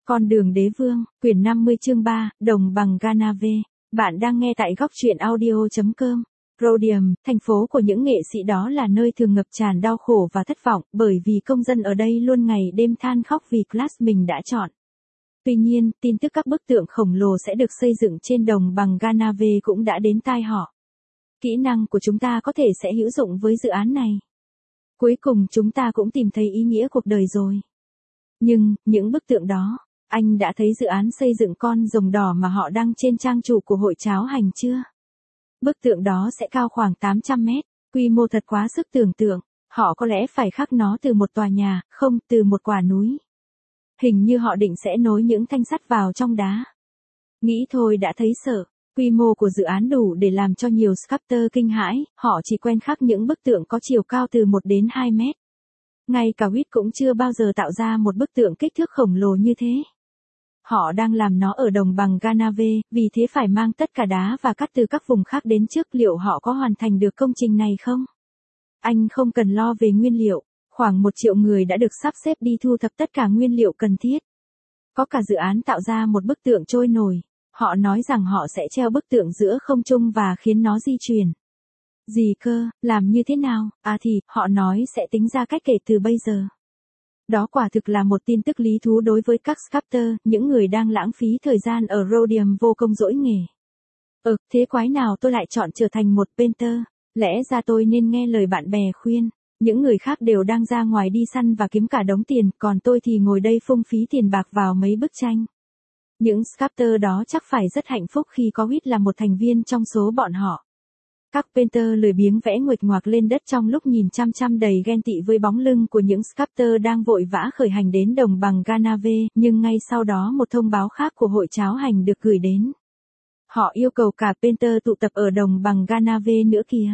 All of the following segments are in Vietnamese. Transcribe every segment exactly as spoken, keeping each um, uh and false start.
Con đường đế vương, quyển năm mươi chương ba, đồng bằng Ganave. Bạn đang nghe tại góc truyện audio chấm com. Rhodium, thành phố của những nghệ sĩ đó là nơi thường ngập tràn đau khổ và thất vọng, bởi vì công dân ở đây luôn ngày đêm than khóc vì class mình đã chọn. Tuy nhiên, tin tức các bức tượng khổng lồ sẽ được xây dựng trên đồng bằng Ganave cũng đã đến tai họ. Kỹ năng của chúng ta có thể sẽ hữu dụng với dự án này. Cuối cùng chúng ta cũng tìm thấy ý nghĩa cuộc đời rồi. Nhưng, những bức tượng đó, anh đã thấy dự án xây dựng con rồng đỏ mà họ đăng trên trang chủ của hội cháo hành chưa? Bức tượng đó sẽ cao khoảng tám trăm mét, quy mô thật quá sức tưởng tượng, họ có lẽ phải khắc nó từ một tòa nhà, không, từ một quả núi. Hình như họ định sẽ nối những thanh sắt vào trong đá. Nghĩ thôi đã thấy sợ, quy mô của dự án đủ để làm cho nhiều sculptor kinh hãi, họ chỉ quen khắc những bức tượng có chiều cao từ một đến hai mét. Ngay cả Witt cũng chưa bao giờ tạo ra một bức tượng kích thước khổng lồ như thế. Họ đang làm nó ở đồng bằng Ganave, vì thế phải mang tất cả đá và cát từ các vùng khác đến trước. Liệu họ có hoàn thành được công trình này không? Anh không cần lo về nguyên liệu, khoảng một triệu người đã được sắp xếp đi thu thập tất cả nguyên liệu cần thiết. Có cả dự án tạo ra một bức tượng trôi nổi, họ nói rằng họ sẽ treo bức tượng giữa không trung và khiến nó di chuyển. Gì cơ, làm như thế nào? À thì, họ nói sẽ tính ra cách kể từ bây giờ. Đó quả thực là một tin tức lý thú đối với các sculptor, những người đang lãng phí thời gian ở Rhodium vô công dỗi nghề. Ừ, thế quái nào tôi lại chọn trở thành một painter? Lẽ ra tôi nên nghe lời bạn bè khuyên. Những người khác đều đang ra ngoài đi săn và kiếm cả đống tiền, còn tôi thì ngồi đây phung phí tiền bạc vào mấy bức tranh. Những sculptor đó chắc phải rất hạnh phúc khi có Witt là một thành viên trong số bọn họ. Các painter lười biếng vẽ nguệch ngoạc lên đất trong lúc nhìn chăm chăm đầy ghen tị với bóng lưng của những sculptor đang vội vã khởi hành đến đồng bằng Ganave, nhưng ngay sau đó một thông báo khác của hội cháo hành được gửi đến. Họ yêu cầu cả painter tụ tập ở đồng bằng Ganave nữa kìa.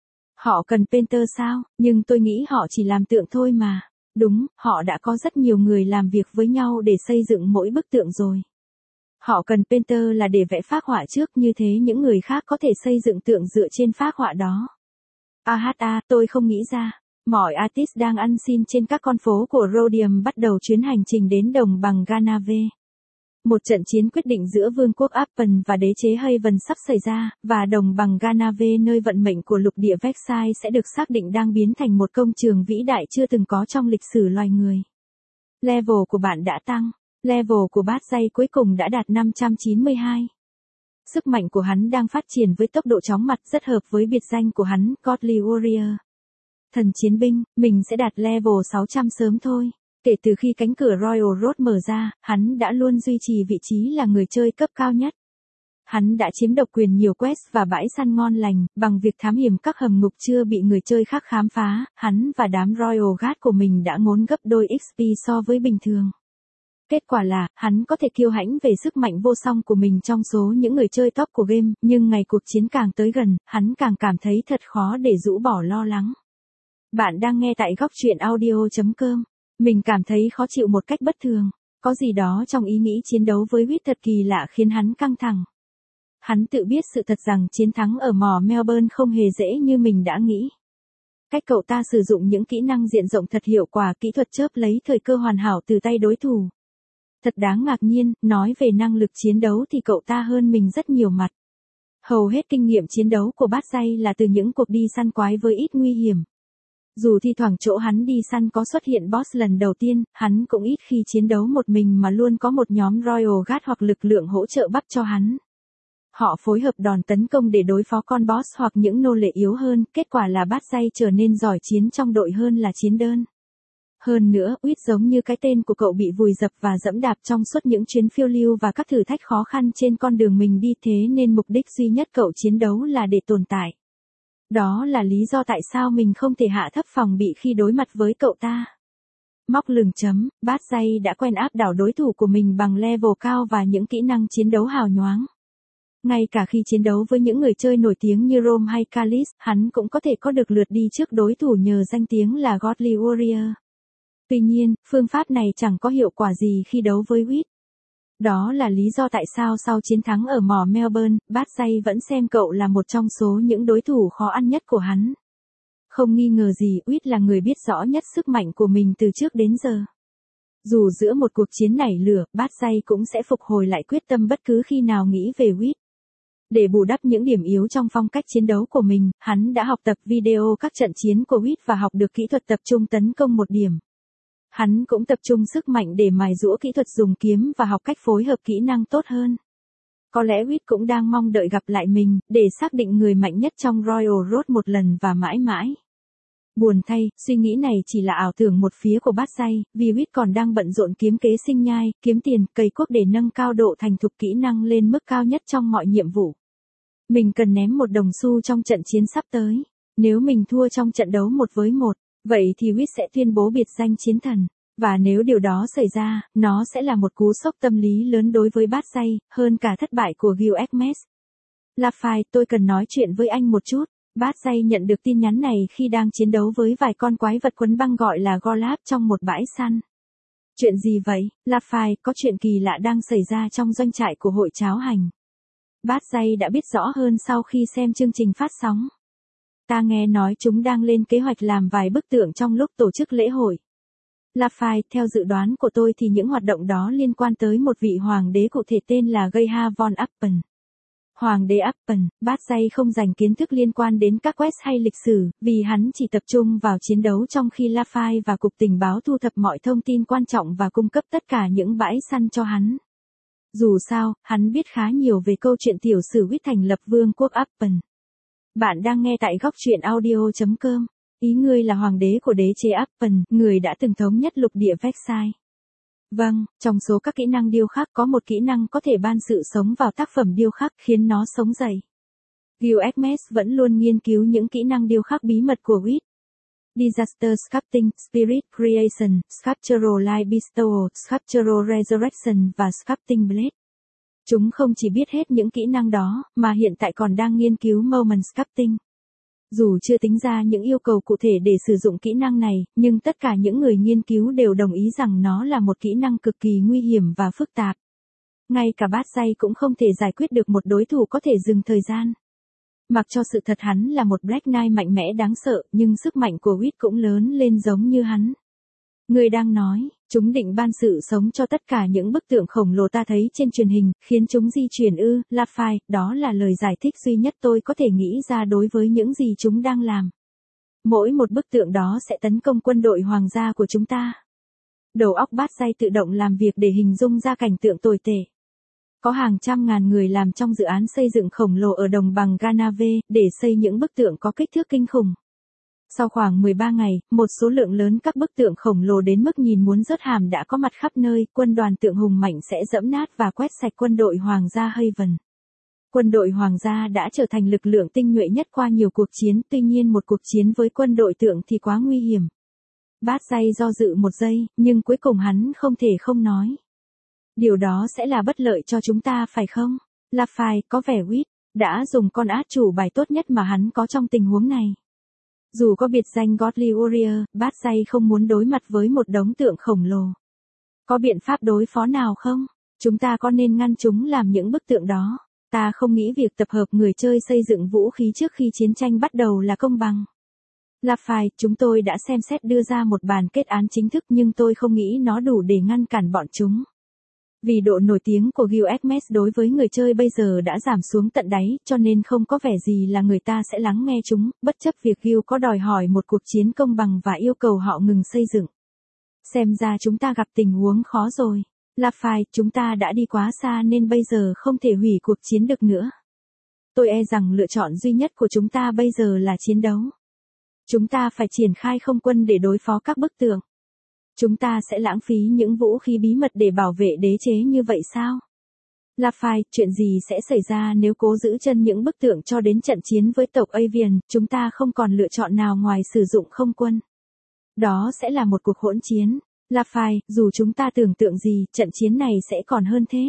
Họ cần painter sao? Nhưng tôi nghĩ họ chỉ làm tượng thôi mà. Đúng, họ đã có rất nhiều người làm việc với nhau để xây dựng mỗi bức tượng rồi. Họ cần painter là để vẽ phác họa trước, như thế những người khác có thể xây dựng tượng dựa trên phác họa đó. Aha, tôi không nghĩ ra. Mọi artist đang ăn xin trên các con phố của Rhodium bắt đầu chuyến hành trình đến đồng bằng Ganave. Một trận chiến quyết định giữa vương quốc Appen và đế chế Haven sắp xảy ra, và đồng bằng Ganave nơi vận mệnh của lục địa Versailles sẽ được xác định đang biến thành một công trường vĩ đại chưa từng có trong lịch sử loài người. Level của bạn đã tăng. Level của bát dây cuối cùng đã đạt năm trăm chín mươi hai. Sức mạnh của hắn đang phát triển với tốc độ chóng mặt, rất hợp với biệt danh của hắn, Godly Warrior. Thần chiến binh, mình sẽ đạt level sáu trăm sớm thôi. Kể từ khi cánh cửa Royal Road mở ra, hắn đã luôn duy trì vị trí là người chơi cấp cao nhất. Hắn đã chiếm độc quyền nhiều quest và bãi săn ngon lành, bằng việc thám hiểm các hầm ngục chưa bị người chơi khác khám phá, hắn và đám Royal Guard của mình đã ngốn gấp đôi ích pê so với bình thường. Kết quả là, hắn có thể kiêu hãnh về sức mạnh vô song của mình trong số những người chơi top của game, nhưng ngày cuộc chiến càng tới gần, hắn càng cảm thấy thật khó để rũ bỏ lo lắng. Bạn đang nghe tại góc truyện audio chấm com. Mình cảm thấy khó chịu một cách bất thường. Có gì đó trong ý nghĩ chiến đấu với Witt thật kỳ lạ khiến hắn căng thẳng. Hắn tự biết sự thật rằng chiến thắng ở mỏ Melbourne không hề dễ như mình đã nghĩ. Cách cậu ta sử dụng những kỹ năng diện rộng thật hiệu quả, kỹ thuật chớp lấy thời cơ hoàn hảo từ tay đối thủ. Thật đáng ngạc nhiên, nói về năng lực chiến đấu thì cậu ta hơn mình rất nhiều mặt. Hầu hết kinh nghiệm chiến đấu của bát dây là từ những cuộc đi săn quái với ít nguy hiểm. Dù thi thoảng chỗ hắn đi săn có xuất hiện boss lần đầu tiên, hắn cũng ít khi chiến đấu một mình mà luôn có một nhóm Royal Guard hoặc lực lượng hỗ trợ bắp cho hắn. Họ phối hợp đòn tấn công để đối phó con boss hoặc những nô lệ yếu hơn, kết quả là bát dây trở nên giỏi chiến trong đội hơn là chiến đơn. Hơn nữa, Witt giống như cái tên của cậu bị vùi dập và dẫm đạp trong suốt những chuyến phiêu lưu và các thử thách khó khăn trên con đường mình đi, thế nên mục đích duy nhất cậu chiến đấu là để tồn tại. Đó là lý do tại sao mình không thể hạ thấp phòng bị khi đối mặt với cậu ta. Móc lừng chấm, bát dây đã quen áp đảo đối thủ của mình bằng level cao và những kỹ năng chiến đấu hào nhoáng. Ngay cả khi chiến đấu với những người chơi nổi tiếng như Rome hay Callis, hắn cũng có thể có được lượt đi trước đối thủ nhờ danh tiếng là Godly Warrior. Tuy nhiên, phương pháp này chẳng có hiệu quả gì khi đấu với Witt. Đó là lý do tại sao sau chiến thắng ở mỏ Melbourne, bát dây vẫn xem cậu là một trong số những đối thủ khó ăn nhất của hắn. Không nghi ngờ gì, Witt là người biết rõ nhất sức mạnh của mình từ trước đến giờ. Dù giữa một cuộc chiến nảy lửa, Bathsheba cũng sẽ phục hồi lại quyết tâm bất cứ khi nào nghĩ về Witt. Để bù đắp những điểm yếu trong phong cách chiến đấu của mình, hắn đã học tập video các trận chiến của Witt và học được kỹ thuật tập trung tấn công một điểm. Hắn cũng tập trung sức mạnh để mài giũa kỹ thuật dùng kiếm và học cách phối hợp kỹ năng tốt hơn. Có lẽ Witt cũng đang mong đợi gặp lại mình, để xác định người mạnh nhất trong Royal Road một lần và mãi mãi. Buồn thay, suy nghĩ này chỉ là ảo tưởng một phía của Bathsheba, vì Witt còn đang bận rộn kiếm kế sinh nhai, kiếm tiền, cày cuốc để nâng cao độ thành thục kỹ năng lên mức cao nhất trong mọi nhiệm vụ. Mình cần ném một đồng xu trong trận chiến sắp tới. Nếu mình thua trong trận đấu một với một, vậy thì Witt sẽ tuyên bố biệt danh chiến thần. Và nếu điều đó xảy ra, nó sẽ là một cú sốc tâm lý lớn đối với Bathsheba, hơn cả thất bại của Gil Ekmes. Lafay, tôi cần nói chuyện với anh một chút. Bathsheba nhận được tin nhắn này khi đang chiến đấu với vài con quái vật quấn băng gọi là Golab trong một bãi săn. Chuyện gì vậy, Lafay? Có chuyện kỳ lạ đang xảy ra trong doanh trại của hội cháo hành. Bathsheba đã biết rõ hơn sau khi xem chương trình phát sóng. Ta nghe nói chúng đang lên kế hoạch làm vài bức tượng trong lúc tổ chức lễ hội. Lafay, theo dự đoán của tôi thì những hoạt động đó liên quan tới một vị hoàng đế cụ thể tên là Geha von Appen. Hoàng đế Appen, Bathsheba không dành kiến thức liên quan đến các quest hay lịch sử, vì hắn chỉ tập trung vào chiến đấu trong khi Lafay và Cục Tình báo thu thập mọi thông tin quan trọng và cung cấp tất cả những bãi săn cho hắn. Dù sao, hắn biết khá nhiều về câu chuyện tiểu sử Witt thành lập vương quốc Appen. Bạn đang nghe tại góc truyện audio chấm com. Ý ngươi là hoàng đế của đế chế Appen, người đã từng thống nhất lục địa Versailles. Vâng, trong số các kỹ năng điêu khắc có một kỹ năng có thể ban sự sống vào tác phẩm điêu khắc khiến nó sống dậy. Gil Ekmes vẫn luôn nghiên cứu những kỹ năng điêu khắc bí mật của Witt. Disaster Sculpting, Spirit Creation, Sculptural Light Bestowal, Sculptural Resurrection và Sculpting Blade. Chúng không chỉ biết hết những kỹ năng đó, mà hiện tại còn đang nghiên cứu Moment Sculpting. Dù chưa tính ra những yêu cầu cụ thể để sử dụng kỹ năng này, nhưng tất cả những người nghiên cứu đều đồng ý rằng nó là một kỹ năng cực kỳ nguy hiểm và phức tạp. Ngay cả Bathsheba cũng không thể giải quyết được một đối thủ có thể dừng thời gian. Mặc cho sự thật hắn là một Black Knight mạnh mẽ đáng sợ, nhưng sức mạnh của Witt cũng lớn lên giống như hắn. Người đang nói, chúng định ban sự sống cho tất cả những bức tượng khổng lồ ta thấy trên truyền hình, khiến chúng di chuyển ư, Lafay, đó là lời giải thích duy nhất tôi có thể nghĩ ra đối với những gì chúng đang làm. Mỗi một bức tượng đó sẽ tấn công quân đội hoàng gia của chúng ta. Đầu óc Bathsheba tự động làm việc để hình dung ra cảnh tượng tồi tệ. Có hàng trăm ngàn người làm trong dự án xây dựng khổng lồ ở đồng bằng Ganave, để xây những bức tượng có kích thước kinh khủng. Sau khoảng mười ba ngày, một số lượng lớn các bức tượng khổng lồ đến mức nhìn muốn rớt hàm đã có mặt khắp nơi, quân đoàn tượng hùng mạnh sẽ dẫm nát và quét sạch quân đội hoàng gia Haven. Quân đội hoàng gia đã trở thành lực lượng tinh nhuệ nhất qua nhiều cuộc chiến, tuy nhiên một cuộc chiến với quân đội tượng thì quá nguy hiểm. Bathsheba do dự một giây, nhưng cuối cùng hắn không thể không nói. Điều đó sẽ là bất lợi cho chúng ta phải không? Lafay, có vẻ Witt đã dùng con át chủ bài tốt nhất mà hắn có trong tình huống này. Dù có biệt danh Godly Warrior, Bathsheba không muốn đối mặt với một đống tượng khổng lồ. Có biện pháp đối phó nào không? Chúng ta có nên ngăn chúng làm những bức tượng đó? Ta không nghĩ việc tập hợp người chơi xây dựng vũ khí trước khi chiến tranh bắt đầu là công bằng. Lafay, chúng tôi đã xem xét đưa ra một bản kết án chính thức nhưng tôi không nghĩ nó đủ để ngăn cản bọn chúng. Vì độ nổi tiếng của Gil Ekmes đối với người chơi bây giờ đã giảm xuống tận đáy, cho nên không có vẻ gì là người ta sẽ lắng nghe chúng, bất chấp việc Gil có đòi hỏi một cuộc chiến công bằng và yêu cầu họ ngừng xây dựng. Xem ra chúng ta gặp tình huống khó rồi. Lafay, chúng ta đã đi quá xa nên bây giờ không thể hủy cuộc chiến được nữa. Tôi e rằng lựa chọn duy nhất của chúng ta bây giờ là chiến đấu. Chúng ta phải triển khai không quân để đối phó các bức tượng. Chúng ta sẽ lãng phí những vũ khí bí mật để bảo vệ đế chế như vậy sao? Lafay, chuyện gì sẽ xảy ra nếu cố giữ chân những bức tượng cho đến trận chiến với tộc Avian? Chúng ta không còn lựa chọn nào ngoài sử dụng không quân. Đó sẽ là một cuộc hỗn chiến. Lafay, dù chúng ta tưởng tượng gì, trận chiến này sẽ còn hơn thế.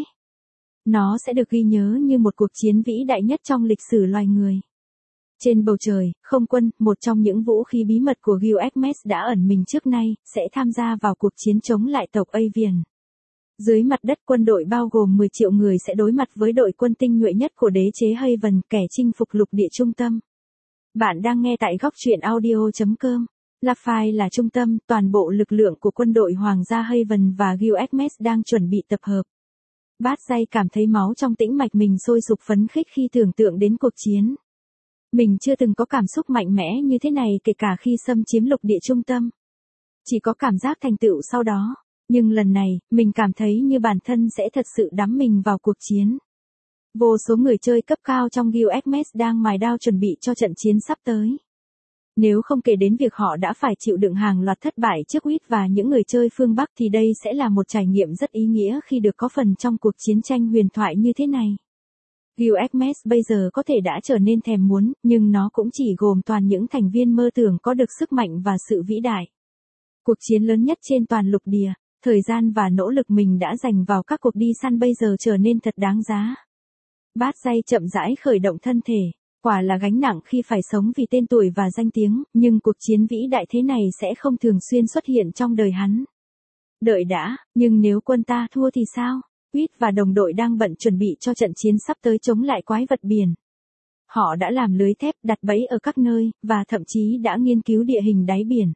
Nó sẽ được ghi nhớ như một cuộc chiến vĩ đại nhất trong lịch sử loài người. Trên bầu trời, không quân, một trong những vũ khí bí mật của Gil Ekmes đã ẩn mình trước nay, sẽ tham gia vào cuộc chiến chống lại tộc Avian. Dưới mặt đất, quân đội bao gồm mười triệu người sẽ đối mặt với đội quân tinh nhuệ nhất của đế chế Haven, kẻ chinh phục lục địa trung tâm. Bạn đang nghe tại góc truyện audio chấm com. Lafayette là trung tâm, toàn bộ lực lượng của quân đội Hoàng gia Haven và Guilherme đang chuẩn bị tập hợp. Bát Dây cảm thấy máu trong tĩnh mạch mình sôi sục phấn khích khi tưởng tượng đến cuộc chiến. Mình chưa từng có cảm xúc mạnh mẽ như thế này kể cả khi xâm chiếm lục địa trung tâm. Chỉ có cảm giác thành tựu sau đó. Nhưng lần này, mình cảm thấy như bản thân sẽ thật sự đắm mình vào cuộc chiến. Vô số người chơi cấp cao trong Guilherme đang mài đao chuẩn bị cho trận chiến sắp tới. Nếu không kể đến việc họ đã phải chịu đựng hàng loạt thất bại trước Huyết và những người chơi phương Bắc thì đây sẽ là một trải nghiệm rất ý nghĩa khi được có phần trong cuộc chiến tranh huyền thoại như thế này. Guilherme bây giờ có thể đã trở nên thèm muốn, nhưng nó cũng chỉ gồm toàn những thành viên mơ tưởng có được sức mạnh và sự vĩ đại. Cuộc chiến lớn nhất trên toàn lục địa, thời gian và nỗ lực mình đã dành vào các cuộc đi săn bây giờ trở nên thật đáng giá. Bát Dây chậm rãi khởi động thân thể. Quả là gánh nặng khi phải sống vì tên tuổi và danh tiếng, nhưng cuộc chiến vĩ đại thế này sẽ không thường xuyên xuất hiện trong đời hắn. Đợi đã, nhưng nếu quân ta thua thì sao? Huyết và đồng đội đang bận chuẩn bị cho trận chiến sắp tới chống lại quái vật biển. Họ đã làm lưới thép đặt bẫy ở các nơi, và thậm chí đã nghiên cứu địa hình đáy biển.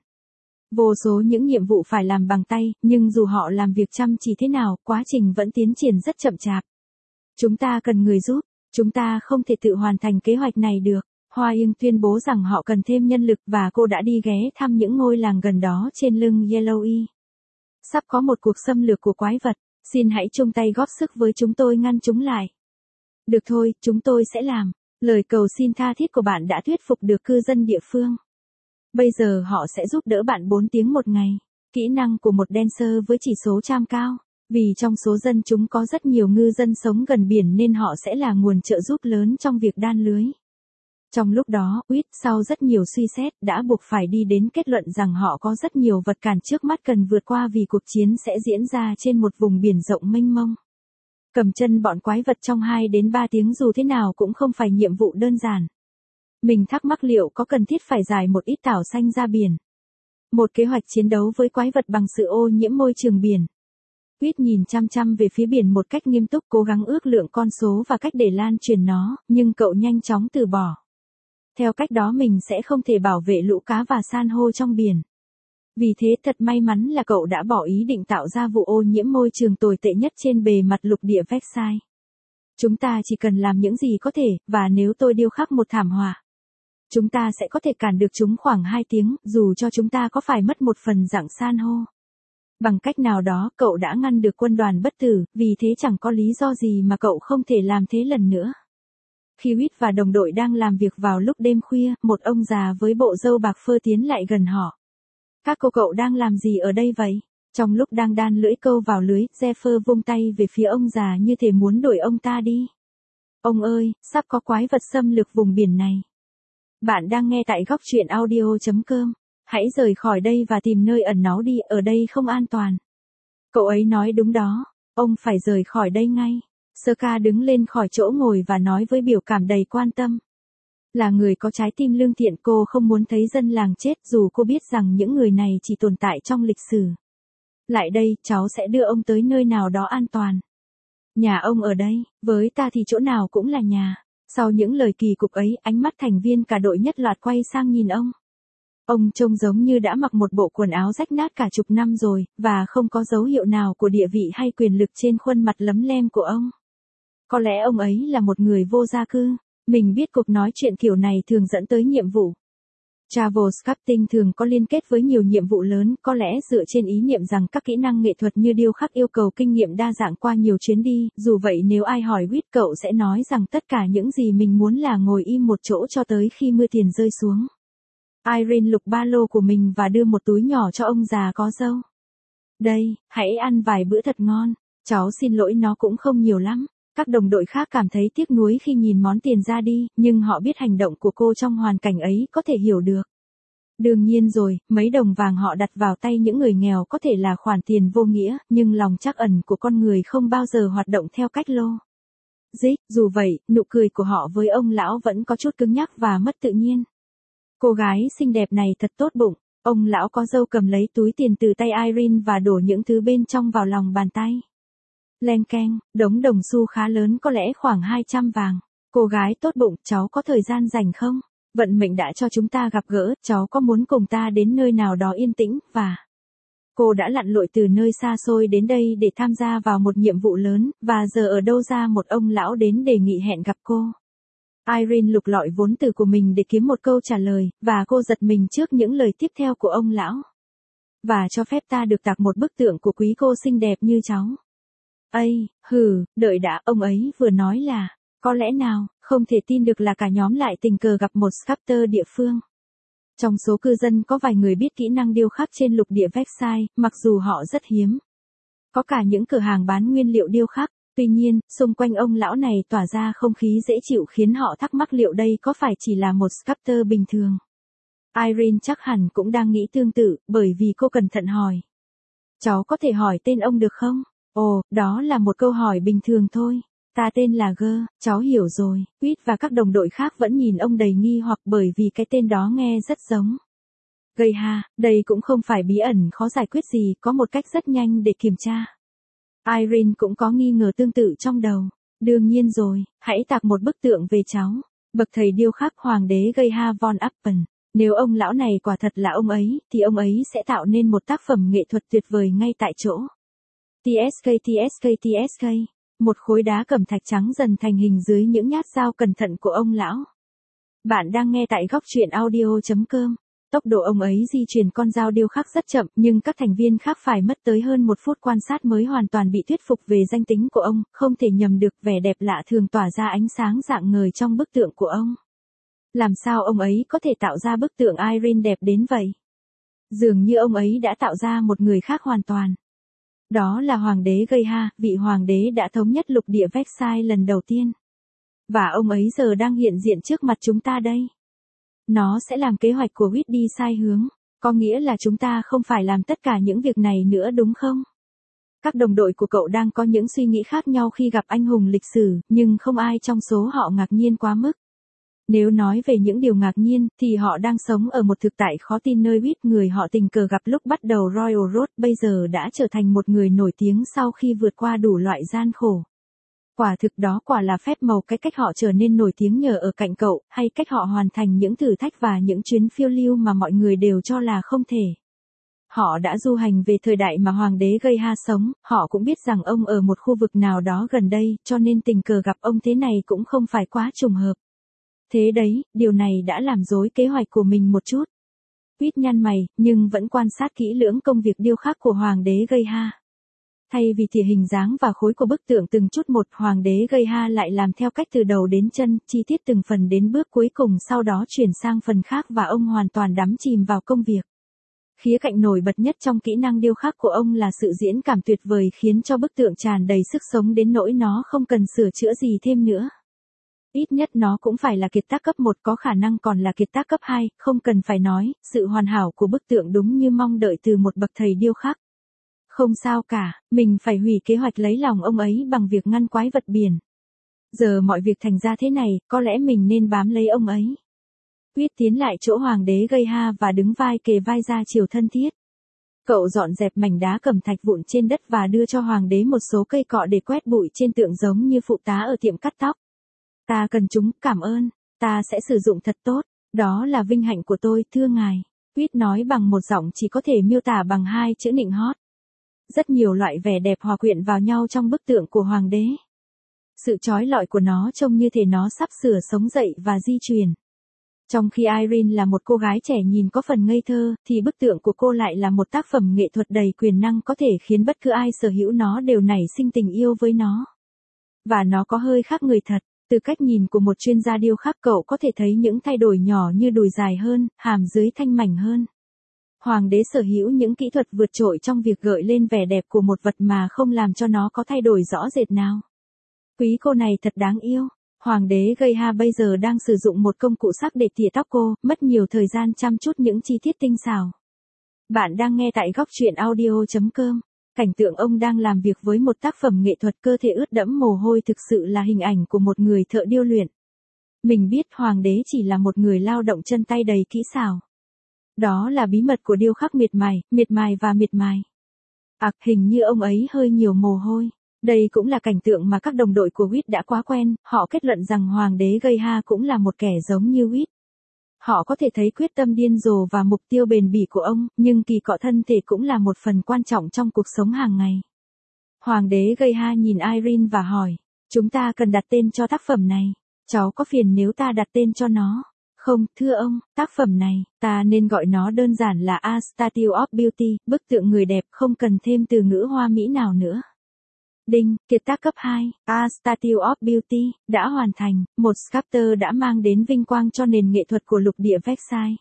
Vô số những nhiệm vụ phải làm bằng tay, nhưng dù họ làm việc chăm chỉ thế nào, quá trình vẫn tiến triển rất chậm chạp. Chúng ta cần người giúp. Chúng ta không thể tự hoàn thành kế hoạch này được. Hoa Yên tuyên bố rằng họ cần thêm nhân lực và cô đã đi ghé thăm những ngôi làng gần đó trên lưng Yellowy. Sắp có một cuộc xâm lược của quái vật, xin hãy chung tay góp sức với chúng tôi ngăn chúng lại. Được thôi, chúng tôi sẽ làm. Lời cầu xin tha thiết của bạn đã thuyết phục được cư dân địa phương. Bây giờ họ sẽ giúp đỡ bạn bốn tiếng một ngày. Kỹ năng của một dancer với chỉ số cham cao. Vì trong số dân chúng có rất nhiều ngư dân sống gần biển nên họ sẽ là nguồn trợ giúp lớn trong việc đan lưới. Trong lúc đó, Huyết sau rất nhiều suy xét đã buộc phải đi đến kết luận rằng họ có rất nhiều vật cản trước mắt cần vượt qua vì cuộc chiến sẽ diễn ra trên một vùng biển rộng mênh mông. Cầm chân bọn quái vật trong hai đến ba tiếng dù thế nào cũng không phải nhiệm vụ đơn giản. Mình thắc mắc liệu có cần thiết phải giải một ít tảo xanh ra biển. Một kế hoạch chiến đấu với quái vật bằng sự ô nhiễm môi trường biển. Huyết nhìn chăm chăm về phía biển một cách nghiêm túc cố gắng ước lượng con số và cách để lan truyền nó, nhưng cậu nhanh chóng từ bỏ. Theo cách đó mình sẽ không thể bảo vệ lũ cá và san hô trong biển. Vì thế thật may mắn là cậu đã bỏ ý định tạo ra vụ ô nhiễm môi trường tồi tệ nhất trên bề mặt lục địa Versailles. Chúng ta chỉ cần làm những gì có thể, và nếu tôi điêu khắc một thảm họa, chúng ta sẽ có thể cản được chúng khoảng hai tiếng, dù cho chúng ta có phải mất một phần dạng san hô. Bằng cách nào đó cậu đã ngăn được quân đoàn bất tử, vì thế chẳng có lý do gì mà cậu không thể làm thế lần nữa. Khi Huyết và đồng đội đang làm việc vào lúc đêm khuya, một ông già với bộ râu bạc phơ tiến lại gần họ. Các cô cậu đang làm gì ở đây vậy? Trong lúc đang đan lưỡi câu vào lưới, Zephyr vung tay về phía ông già như thể muốn đuổi ông ta đi. Ông ơi, sắp có quái vật xâm lược vùng biển này. Bạn đang nghe tại góc truyện audio chấm com. Hãy rời khỏi đây và tìm nơi ẩn náu đi, ở đây không an toàn. Cậu ấy nói đúng đó, ông phải rời khỏi đây ngay. Sơ đứng lên khỏi chỗ ngồi và nói với biểu cảm đầy quan tâm. Là người có trái tim lương thiện, cô không muốn thấy dân làng chết dù cô biết rằng những người này chỉ tồn tại trong lịch sử. Lại đây, cháu sẽ đưa ông tới nơi nào đó an toàn. Nhà ông ở đây, với ta thì chỗ nào cũng là nhà. Sau những lời kỳ cục ấy, ánh mắt thành viên cả đội nhất loạt quay sang nhìn ông. Ông trông giống như đã mặc một bộ quần áo rách nát cả chục năm rồi, và không có dấu hiệu nào của địa vị hay quyền lực trên khuôn mặt lấm lem của ông. Có lẽ ông ấy là một người vô gia cư. Mình biết cuộc nói chuyện kiểu này thường dẫn tới nhiệm vụ. Travel scripting thường có liên kết với nhiều nhiệm vụ lớn, có lẽ dựa trên ý niệm rằng các kỹ năng nghệ thuật như điêu khắc yêu cầu kinh nghiệm đa dạng qua nhiều chuyến đi. Dù vậy nếu ai hỏi Huyết, cậu sẽ nói rằng tất cả những gì mình muốn là ngồi im một chỗ cho tới khi mưa tiền rơi xuống. Irene lục ba lô của mình và đưa một túi nhỏ cho ông già có râu. Đây, hãy ăn vài bữa thật ngon. Cháu xin lỗi, nó cũng không nhiều lắm. Các đồng đội khác cảm thấy tiếc nuối khi nhìn món tiền ra đi, nhưng họ biết hành động của cô trong hoàn cảnh ấy có thể hiểu được. Đương nhiên rồi, mấy đồng vàng họ đặt vào tay những người nghèo có thể là khoản tiền vô nghĩa, nhưng lòng trắc ẩn của con người không bao giờ hoạt động theo cách lô. Dích, dù vậy, nụ cười của họ với ông lão vẫn có chút cứng nhắc và mất tự nhiên. Cô gái xinh đẹp này thật tốt bụng. Ông lão có râu cầm lấy túi tiền từ tay Irene và đổ những thứ bên trong vào lòng bàn tay. Leng keng, đống đồng xu khá lớn, có lẽ khoảng hai trăm vàng. Cô gái tốt bụng, cháu có thời gian rảnh không? Vận mệnh đã cho chúng ta gặp gỡ, cháu có muốn cùng ta đến nơi nào đó yên tĩnh, và... Cô đã lặn lội từ nơi xa xôi đến đây để tham gia vào một nhiệm vụ lớn, và giờ ở đâu ra một ông lão đến đề nghị hẹn gặp cô. Irene lục lọi vốn từ của mình để kiếm một câu trả lời, và cô giật mình trước những lời tiếp theo của ông lão. Và cho phép ta được tạc một bức tượng của quý cô xinh đẹp như cháu. Ây, hừ, đợi đã, ông ấy vừa nói là, có lẽ nào, không thể tin được là cả nhóm lại tình cờ gặp một sculptor địa phương. Trong số cư dân có vài người biết kỹ năng điêu khắc trên lục địa Versailles, mặc dù họ rất hiếm. Có cả những cửa hàng bán nguyên liệu điêu khắc, tuy nhiên, xung quanh ông lão này tỏa ra không khí dễ chịu khiến họ thắc mắc liệu đây có phải chỉ là một sculptor bình thường. Irene chắc hẳn cũng đang nghĩ tương tự, bởi vì cô cẩn thận hỏi. Cháu có thể hỏi tên ông được không? Ồ, đó là một câu hỏi bình thường thôi. Ta tên là G, cháu hiểu rồi. Quýt và các đồng đội khác vẫn nhìn ông đầy nghi hoặc bởi vì cái tên đó nghe rất giống. Gây ha, đây cũng không phải bí ẩn khó giải quyết gì, có một cách rất nhanh để kiểm tra. Irene cũng có nghi ngờ tương tự trong đầu. Đương nhiên rồi, hãy tạc một bức tượng về cháu. Bậc thầy điêu khắc hoàng đế Gây ha von Appen. Nếu ông lão này quả thật là ông ấy, thì ông ấy sẽ tạo nên một tác phẩm nghệ thuật tuyệt vời ngay tại chỗ. tê ét ca tê ét ca tê ét ca. Một khối đá cẩm thạch trắng dần thành hình dưới những nhát dao cẩn thận của ông lão. Bạn đang nghe tại góc truyện audio chấm com. Tốc độ ông ấy di chuyển con dao điêu khắc rất chậm, nhưng các thành viên khác phải mất tới hơn một phút quan sát mới hoàn toàn bị thuyết phục về danh tính của ông, không thể nhầm được vẻ đẹp lạ thường tỏa ra ánh sáng rạng ngời trong bức tượng của ông. Làm sao ông ấy có thể tạo ra bức tượng Irene đẹp đến vậy? Dường như ông ấy đã tạo ra một người khác hoàn toàn. Đó là hoàng đế Gây ha, vị hoàng đế đã thống nhất lục địa Versailles lần đầu tiên. Và ông ấy giờ đang hiện diện trước mặt chúng ta đây. Nó sẽ làm kế hoạch của Whit đi sai hướng, có nghĩa là chúng ta không phải làm tất cả những việc này nữa đúng không? Các đồng đội của cậu đang có những suy nghĩ khác nhau khi gặp anh hùng lịch sử, nhưng không ai trong số họ ngạc nhiên quá mức. Nếu nói về những điều ngạc nhiên, thì họ đang sống ở một thực tại khó tin nơi Whit, người họ tình cờ gặp lúc bắt đầu Royal Road, bây giờ đã trở thành một người nổi tiếng sau khi vượt qua đủ loại gian khổ. Quả thực đó quả là phép màu, cái cách họ trở nên nổi tiếng nhờ ở cạnh cậu, hay cách họ hoàn thành những thử thách và những chuyến phiêu lưu mà mọi người đều cho là không thể. Họ đã du hành về thời đại mà hoàng đế Gây ha sống, họ cũng biết rằng ông ở một khu vực nào đó gần đây, cho nên tình cờ gặp ông thế này cũng không phải quá trùng hợp. Thế đấy, điều này đã làm rối kế hoạch của mình một chút. Quýt nhăn mày, nhưng vẫn quan sát kỹ lưỡng công việc điêu khắc của hoàng đế Gây ha. Thay vì tỉa hình dáng và khối của bức tượng từng chút một, hoàng đế Gây ha lại làm theo cách từ đầu đến chân, chi tiết từng phần đến bước cuối cùng, sau đó chuyển sang phần khác và ông hoàn toàn đắm chìm vào công việc. Khía cạnh nổi bật nhất trong kỹ năng điêu khắc của ông là sự diễn cảm tuyệt vời khiến cho bức tượng tràn đầy sức sống đến nỗi nó không cần sửa chữa gì thêm nữa. Ít nhất nó cũng phải là kiệt tác cấp một, có khả năng còn là kiệt tác cấp hai, không cần phải nói, sự hoàn hảo của bức tượng đúng như mong đợi từ một bậc thầy điêu khắc. Không sao cả, mình phải hủy kế hoạch lấy lòng ông ấy bằng việc ngăn quái vật biển. Giờ mọi việc thành ra thế này, có lẽ mình nên bám lấy ông ấy. Quyết tiến lại chỗ hoàng đế Gây ha và đứng vai kề vai ra chiều thân thiết. Cậu dọn dẹp mảnh đá cẩm thạch vụn trên đất và đưa cho hoàng đế một số cây cọ để quét bụi trên tượng giống như phụ tá ở tiệm cắt tóc. Ta cần chúng, cảm ơn, ta sẽ sử dụng thật tốt, đó là vinh hạnh của tôi, thưa ngài. Quyết nói bằng một giọng chỉ có thể miêu tả bằng hai chữ nịnh hót. Rất nhiều loại vẻ đẹp hòa quyện vào nhau trong bức tượng của hoàng đế. Sự chói lọi của nó trông như thể nó sắp sửa sống dậy và di chuyển. Trong khi Irene là một cô gái trẻ nhìn có phần ngây thơ, thì bức tượng của cô lại là một tác phẩm nghệ thuật đầy quyền năng có thể khiến bất cứ ai sở hữu nó đều nảy sinh tình yêu với nó. Và nó có hơi khác người thật. Từ cách nhìn của một chuyên gia điêu khắc, cậu có thể thấy những thay đổi nhỏ như đùi dài hơn, hàm dưới thanh mảnh hơn. Hoàng đế sở hữu những kỹ thuật vượt trội trong việc gợi lên vẻ đẹp của một vật mà không làm cho nó có thay đổi rõ rệt nào. Quý cô này thật đáng yêu. Hoàng đế Gây ha bây giờ đang sử dụng một công cụ sắc để tỉa tóc cô, mất nhiều thời gian chăm chút những chi tiết tinh xảo. Bạn đang nghe tại góc truyện audio chấm com. Cảnh tượng ông đang làm việc với một tác phẩm nghệ thuật, cơ thể ướt đẫm mồ hôi, thực sự là hình ảnh của một người thợ điêu luyện. Mình biết hoàng đế chỉ là một người lao động chân tay đầy kỹ xảo. Đó là bí mật của điêu khắc miệt mài, miệt mài và miệt mài. Ặc, hình như ông ấy hơi nhiều mồ hôi. Đây cũng là cảnh tượng mà các đồng đội của Whit đã quá quen, họ kết luận rằng hoàng đế Gây ha cũng là một kẻ giống như Whit. Họ có thể thấy quyết tâm điên rồ và mục tiêu bền bỉ của ông, nhưng kỳ cọ thân thể cũng là một phần quan trọng trong cuộc sống hàng ngày. Hoàng đế Geha nhìn Irene và hỏi, chúng ta cần đặt tên cho tác phẩm này. Cháu có phiền nếu ta đặt tên cho nó? Không, thưa ông, tác phẩm này, ta nên gọi nó đơn giản là A Statue of Beauty, bức tượng người đẹp, không cần thêm từ ngữ hoa mỹ nào nữa. Đinh, kiệt tác cấp hai, A Statue of Beauty, đã hoàn thành, một sculptor đã mang đến vinh quang cho nền nghệ thuật của lục địa Versailles.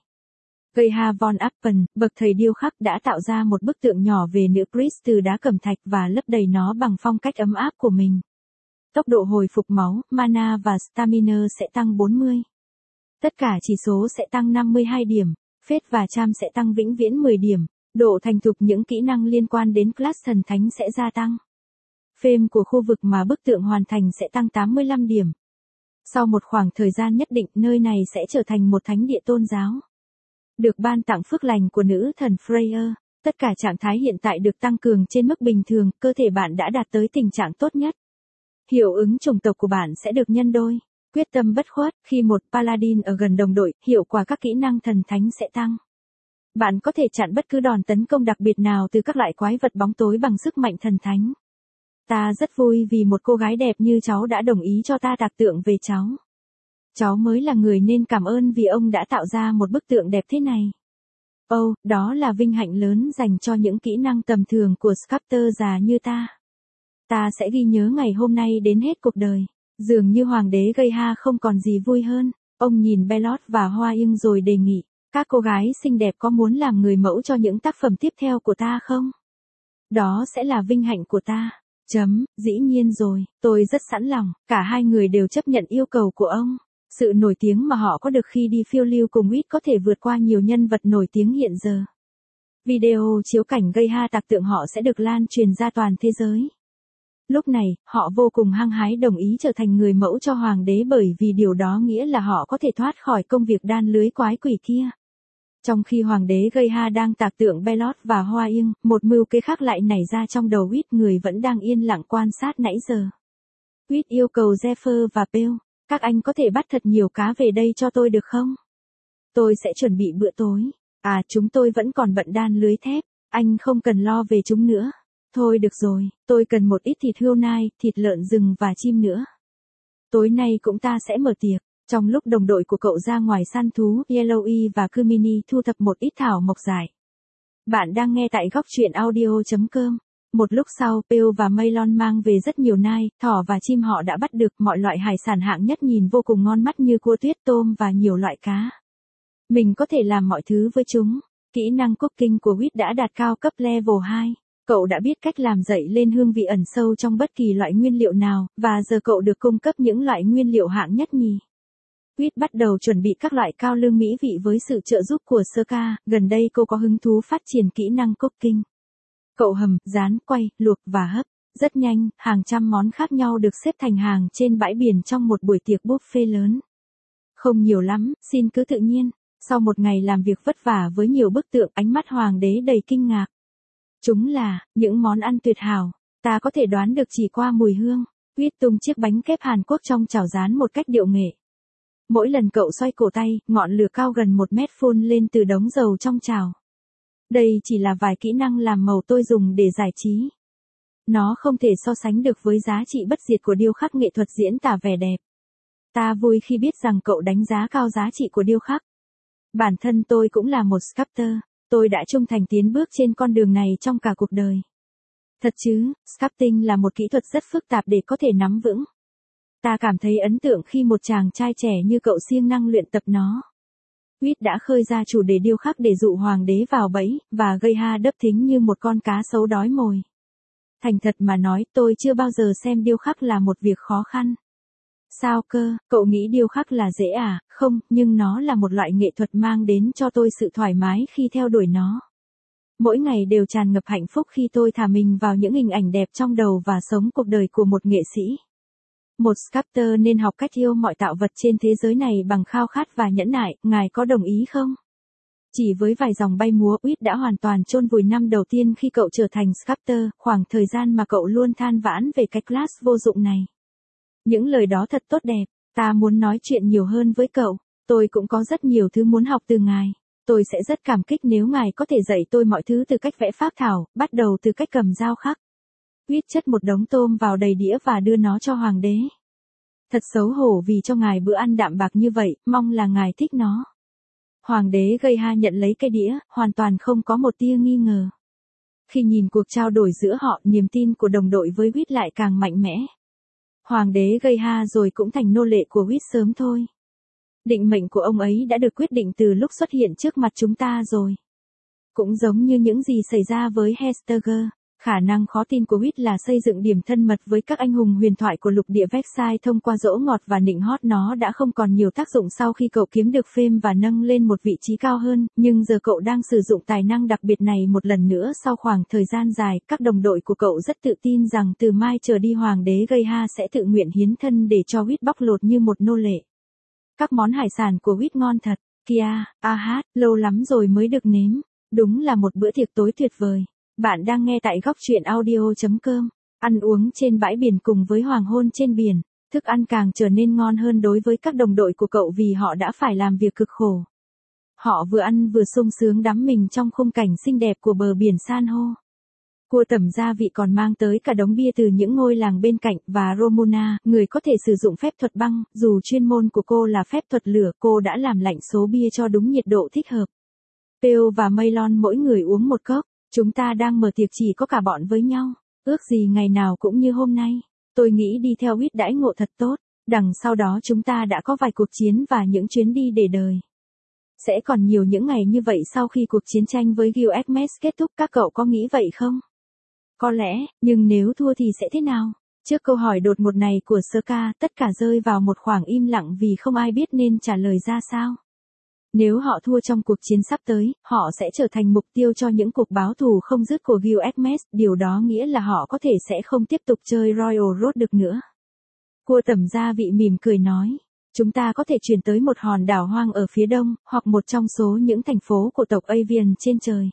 Geha von Appen, bậc thầy điêu khắc đã tạo ra một bức tượng nhỏ về nữ Christ từ đá cẩm thạch và lấp đầy nó bằng phong cách ấm áp của mình. Tốc độ hồi phục máu, mana và stamina sẽ tăng bốn mươi. Tất cả chỉ số sẽ tăng năm mươi hai điểm, phết và charm sẽ tăng vĩnh viễn mười điểm, độ thành thục những kỹ năng liên quan đến class thần thánh sẽ gia tăng. Fame của khu vực mà bức tượng hoàn thành sẽ tăng tám mươi lăm điểm. Sau một khoảng thời gian nhất định, nơi này sẽ trở thành một thánh địa tôn giáo. Được ban tặng phước lành của nữ thần Freya, tất cả trạng thái hiện tại được tăng cường trên mức bình thường, cơ thể bạn đã đạt tới tình trạng tốt nhất. Hiệu ứng chủng tộc của bạn sẽ được nhân đôi. Quyết tâm bất khuất, khi một paladin ở gần đồng đội, hiệu quả các kỹ năng thần thánh sẽ tăng. Bạn có thể chặn bất cứ đòn tấn công đặc biệt nào từ các loại quái vật bóng tối bằng sức mạnh thần thánh. Ta rất vui vì một cô gái đẹp như cháu đã đồng ý cho ta tạc tượng về cháu. Cháu mới là người nên cảm ơn vì ông đã tạo ra một bức tượng đẹp thế này. Ồ, oh, đó là vinh hạnh lớn dành cho những kỹ năng tầm thường của sculptor già như ta. Ta sẽ ghi nhớ ngày hôm nay đến hết cuộc đời. Dường như Hoàng đế Geha không còn gì vui hơn. Ông nhìn Bellot và Hoa Ưng rồi đề nghị, các cô gái xinh đẹp có muốn làm người mẫu cho những tác phẩm tiếp theo của ta không? Đó sẽ là vinh hạnh của ta. Chấm, dĩ nhiên rồi, tôi rất sẵn lòng. Cả hai người đều chấp nhận yêu cầu của ông. Sự nổi tiếng mà họ có được khi đi phiêu lưu cùng Witt có thể vượt qua nhiều nhân vật nổi tiếng hiện giờ. Video chiếu cảnh Geha tạc tượng họ sẽ được lan truyền ra toàn thế giới. Lúc này, họ vô cùng hăng hái đồng ý trở thành người mẫu cho hoàng đế bởi vì điều đó nghĩa là họ có thể thoát khỏi công việc đan lưới quái quỷ kia. Trong khi hoàng đế Geha đang tạc tượng Bellot và Hoa Ưng, một mưu kế khác lại nảy ra trong đầu Witt, người vẫn đang yên lặng quan sát nãy giờ. Witt yêu cầu Zephyr và Pale, các anh có thể bắt thật nhiều cá về đây cho tôi được không? Tôi sẽ chuẩn bị bữa tối. À, chúng tôi vẫn còn bận đan lưới thép, anh không cần lo về chúng nữa. Thôi được rồi, tôi cần một ít thịt hươu nai, thịt lợn rừng và chim nữa. Tối nay cũng ta sẽ mở tiệc. Trong lúc đồng đội của cậu ra ngoài săn thú, Yellowy và Kumini thu thập một ít thảo mộc dại. Bạn đang nghe tại góc truyện audio chấm com. Một lúc sau, Pale và Maylon mang về rất nhiều nai, thỏ và chim họ đã bắt được, mọi loại hải sản hạng nhất nhìn vô cùng ngon mắt như cua tuyết, tôm và nhiều loại cá. Mình có thể làm mọi thứ với chúng. Kỹ năng cooking của Witt đã đạt cao cấp level hai. Cậu đã biết cách làm dậy lên hương vị ẩn sâu trong bất kỳ loại nguyên liệu nào, và giờ cậu được cung cấp những loại nguyên liệu hạng nhất nhì. Witt bắt đầu chuẩn bị các loại cao lương mỹ vị với sự trợ giúp của Serka, gần đây cô có hứng thú phát triển kỹ năng cooking. Cậu hầm, rán, quay, luộc và hấp. Rất nhanh, hàng trăm món khác nhau được xếp thành hàng trên bãi biển trong một buổi tiệc buffet lớn. Không nhiều lắm, xin cứ tự nhiên. Sau một ngày làm việc vất vả với nhiều bức tượng, ánh mắt hoàng đế đầy kinh ngạc. Chúng là những món ăn tuyệt hảo, ta có thể đoán được chỉ qua mùi hương. Witt tung chiếc bánh kép Hàn Quốc trong chảo rán một cách điệu nghệ. Mỗi lần cậu xoay cổ tay, ngọn lửa cao gần một mét phun lên từ đống dầu trong chảo. Đây chỉ là vài kỹ năng làm màu tôi dùng để giải trí. Nó không thể so sánh được với giá trị bất diệt của điêu khắc nghệ thuật diễn tả vẻ đẹp. Ta vui khi biết rằng cậu đánh giá cao giá trị của điêu khắc. Bản thân tôi cũng là một sculptor, tôi đã trung thành tiến bước trên con đường này trong cả cuộc đời. Thật chứ, sculpting là một kỹ thuật rất phức tạp để có thể nắm vững. Ta cảm thấy ấn tượng khi một chàng trai trẻ như cậu siêng năng luyện tập nó. Witt đã khơi ra chủ đề điêu khắc để dụ hoàng đế vào bẫy, và Geha đấp thính như một con cá sấu đói mồi. Thành thật mà nói, tôi chưa bao giờ xem điêu khắc là một việc khó khăn. Sao cơ, cậu nghĩ điêu khắc là dễ à? Không, nhưng nó là một loại nghệ thuật mang đến cho tôi sự thoải mái khi theo đuổi nó. Mỗi ngày đều tràn ngập hạnh phúc khi tôi thả mình vào những hình ảnh đẹp trong đầu và sống cuộc đời của một nghệ sĩ. Một sculptor nên học cách yêu mọi tạo vật trên thế giới này bằng khao khát và nhẫn nại, ngài có đồng ý không? Chỉ với vài dòng bay múa, Witt đã hoàn toàn chôn vùi năm đầu tiên khi cậu trở thành sculptor, khoảng thời gian mà cậu luôn than vãn về cái class vô dụng này. Những lời đó thật tốt đẹp, ta muốn nói chuyện nhiều hơn với cậu. Tôi cũng có rất nhiều thứ muốn học từ ngài. Tôi sẽ rất cảm kích nếu ngài có thể dạy tôi mọi thứ từ cách vẽ phác thảo, bắt đầu từ cách cầm dao khắc. Huyết chất một đống tôm vào đầy đĩa và đưa nó cho hoàng đế. Thật xấu hổ vì cho ngài bữa ăn đạm bạc như vậy, mong là ngài thích nó. Hoàng đế Geha nhận lấy cái đĩa, hoàn toàn không có một tia nghi ngờ. Khi nhìn cuộc trao đổi giữa họ, niềm tin của đồng đội với Huyết lại càng mạnh mẽ. Hoàng đế Geha rồi cũng thành nô lệ của Huyết sớm thôi. Định mệnh của ông ấy đã được quyết định từ lúc xuất hiện trước mặt chúng ta rồi. Cũng giống như những gì xảy ra với Hesteger. Khả năng khó tin của Huyết là xây dựng điểm thân mật với các anh hùng huyền thoại của lục địa Versailles thông qua dỗ ngọt và nịnh hót nó đã không còn nhiều tác dụng sau khi cậu kiếm được fame và nâng lên một vị trí cao hơn, nhưng giờ cậu đang sử dụng tài năng đặc biệt này một lần nữa sau khoảng thời gian dài. Các đồng đội của cậu rất tự tin rằng từ mai trở đi hoàng đế Geha sẽ tự nguyện hiến thân để cho Huyết bóc lột như một nô lệ. Các món hải sản của Huyết ngon thật, kia, a hát, lâu lắm rồi mới được nếm. Đúng là một bữa tiệc tối tuyệt vời. Bạn đang nghe tại góc truyện audio chấm com. Ăn uống trên bãi biển cùng với hoàng hôn trên biển. Thức ăn càng trở nên ngon hơn đối với các đồng đội của cậu vì họ đã phải làm việc cực khổ. Họ vừa ăn vừa sung sướng đắm mình trong khung cảnh xinh đẹp của bờ biển san hô. Cua tẩm gia vị còn mang tới cả đống bia từ những ngôi làng bên cạnh và Romona, người có thể sử dụng phép thuật băng, dù chuyên môn của cô là phép thuật lửa, cô đã làm lạnh số bia cho đúng nhiệt độ thích hợp. Peo và Maylon mỗi người uống một cốc. Chúng ta đang mở tiệc chỉ có cả bọn với nhau, ước gì ngày nào cũng như hôm nay. Tôi nghĩ đi theo Huyết đãi ngộ thật tốt, đằng sau đó chúng ta đã có vài cuộc chiến và những chuyến đi để đời. Sẽ còn nhiều những ngày như vậy sau khi cuộc chiến tranh với Gilgamesh kết thúc, các cậu có nghĩ vậy không? Có lẽ, nhưng nếu thua thì sẽ thế nào? Trước câu hỏi đột ngột này của Ska, tất cả rơi vào một khoảng im lặng vì không ai biết nên trả lời ra sao. Nếu họ thua trong cuộc chiến sắp tới, họ sẽ trở thành mục tiêu cho những cuộc báo thù không dứt của Gilgamesh, điều đó nghĩa là họ có thể sẽ không tiếp tục chơi Royal Road được nữa. Cua tẩm gia vị mỉm cười nói, chúng ta có thể chuyển tới một hòn đảo hoang ở phía đông, hoặc một trong số những thành phố của tộc Avian trên trời.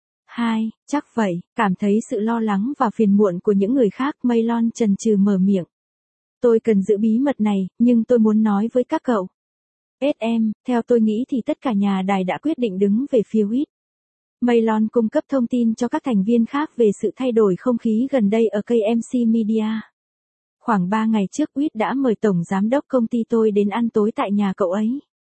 Hai, chắc vậy, cảm thấy sự lo lắng và phiền muộn của những người khác, Maylon chần chừ mở miệng. Tôi cần giữ bí mật này, nhưng tôi muốn nói với các cậu. ét em, theo tôi nghĩ thì tất cả nhà đài đã quyết định đứng về phía Huyết. Maylon cung cấp thông tin cho các thành viên khác về sự thay đổi không khí gần đây ở ca em xê Media. Khoảng ba ngày trước Huyết đã mời tổng giám đốc công ty tôi đến ăn tối tại nhà cậu ấy.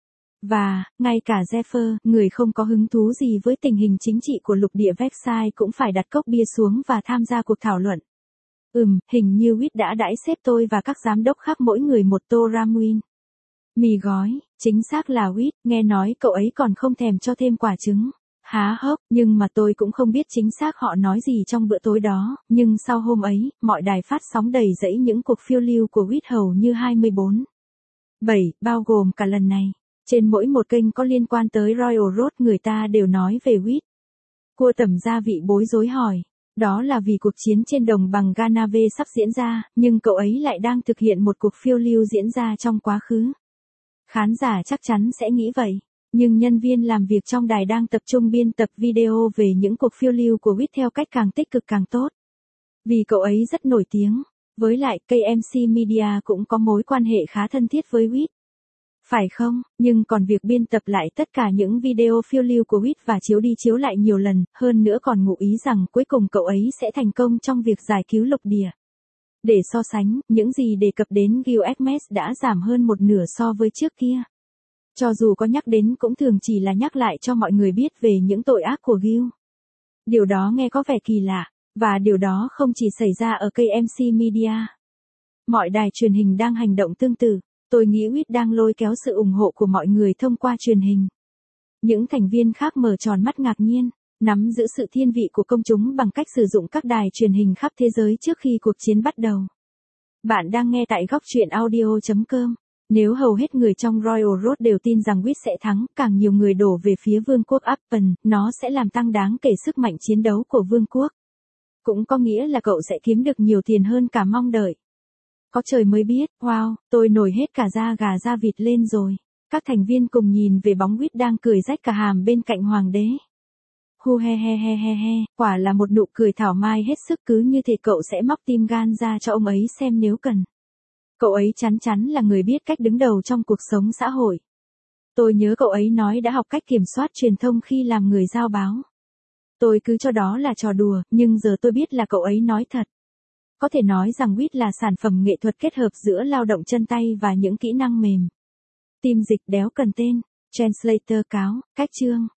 Và, ngay cả Jeffer, người không có hứng thú gì với tình hình chính trị của lục địa Versailles cũng phải đặt cốc bia xuống và tham gia cuộc thảo luận. Ừm, hình như Huyết đã đãi xếp tôi và các giám đốc khác mỗi người một tô ramen. Mì gói, chính xác là Huyết, nghe nói cậu ấy còn không thèm cho thêm quả trứng. Há hốc, nhưng mà tôi cũng không biết chính xác họ nói gì trong bữa tối đó, nhưng sau hôm ấy, mọi đài phát sóng đầy rẫy những cuộc phiêu lưu của Huyết hầu như hai mươi bốn bảy, bao gồm cả lần này. Trên mỗi một kênh có liên quan tới Royal Road người ta đều nói về Huyết. Cua tẩm gia vị bối rối hỏi, đó là vì cuộc chiến trên đồng bằng Ganave sắp diễn ra, nhưng cậu ấy lại đang thực hiện một cuộc phiêu lưu diễn ra trong quá khứ. Khán giả chắc chắn sẽ nghĩ vậy, nhưng nhân viên làm việc trong đài đang tập trung biên tập video về những cuộc phiêu lưu của Huyết theo cách càng tích cực càng tốt. Vì cậu ấy rất nổi tiếng, với lại ca em xê Media cũng có mối quan hệ khá thân thiết với Huyết. Phải không, nhưng còn việc biên tập lại tất cả những video phiêu lưu của Huyết và chiếu đi chiếu lại nhiều lần, hơn nữa còn ngụ ý rằng cuối cùng cậu ấy sẽ thành công trong việc giải cứu lục địa. Để so sánh, những gì đề cập đến Gilgamesh đã giảm hơn một nửa so với trước kia. Cho dù có nhắc đến cũng thường chỉ là nhắc lại cho mọi người biết về những tội ác của Gil. Điều đó nghe có vẻ kỳ lạ, và điều đó không chỉ xảy ra ở ca em xê Media. Mọi đài truyền hình đang hành động tương tự. Tôi nghĩ Huyết đang lôi kéo sự ủng hộ của mọi người thông qua truyền hình. Những thành viên khác mở tròn mắt ngạc nhiên, nắm giữ sự thiên vị của công chúng bằng cách sử dụng các đài truyền hình khắp thế giới trước khi cuộc chiến bắt đầu. Bạn đang nghe tại góc truyện audio chấm com. Nếu hầu hết người trong Royal Road đều tin rằng Huyết sẽ thắng, càng nhiều người đổ về phía vương quốc Appen, nó sẽ làm tăng đáng kể sức mạnh chiến đấu của vương quốc. Cũng có nghĩa là cậu sẽ kiếm được nhiều tiền hơn cả mong đợi. Có trời mới biết, wow, tôi nổi hết cả da gà da vịt lên rồi. Các thành viên cùng nhìn về bóng Huyết đang cười rách cả hàm bên cạnh hoàng đế. Hu he he he he he, quả là một nụ cười thảo mai hết sức, cứ như thể cậu sẽ móc tim gan ra cho ông ấy xem nếu cần. Cậu ấy chắn chắn là người biết cách đứng đầu trong cuộc sống xã hội. Tôi nhớ cậu ấy nói đã học cách kiểm soát truyền thông khi làm người giao báo. Tôi cứ cho đó là trò đùa, nhưng giờ tôi biết là cậu ấy nói thật. Có thể nói rằng vê i tê là sản phẩm nghệ thuật kết hợp giữa lao động chân tay và những kỹ năng mềm. Team dịch đéo cần tên. Translator cáo, cách chương.